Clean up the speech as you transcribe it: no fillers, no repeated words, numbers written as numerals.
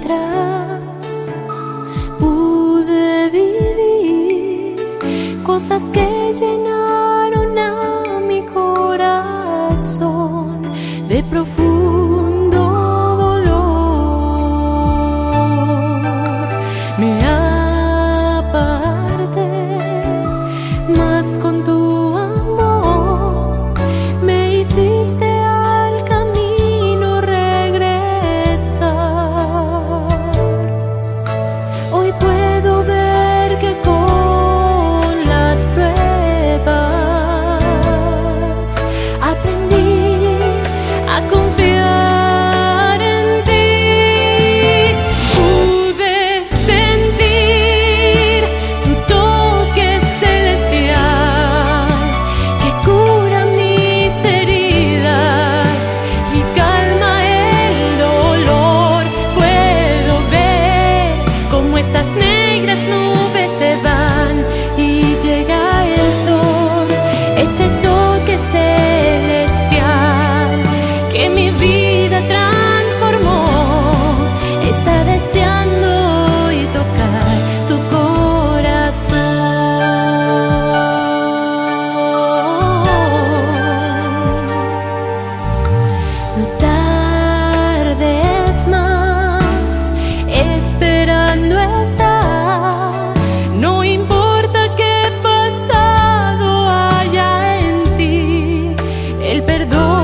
atrás pude vivir cosas que llenaron a mi corazón de profundo dolor. Me aparté más con tu amor, me hiciste al camino regresar. Hoy puedo ver que con las pruebas aprendí a confiar en ti. Pude sentir tu toque celestial que cura mis heridas y calma el dolor. Puedo ver cómo esas negras nubes se van y llega el sol, ese toque celestial que mi vida transformó. Está deseando y tocar tu corazón. No tardes más, esperando estar. No importa qué pasado haya en ti, el perdón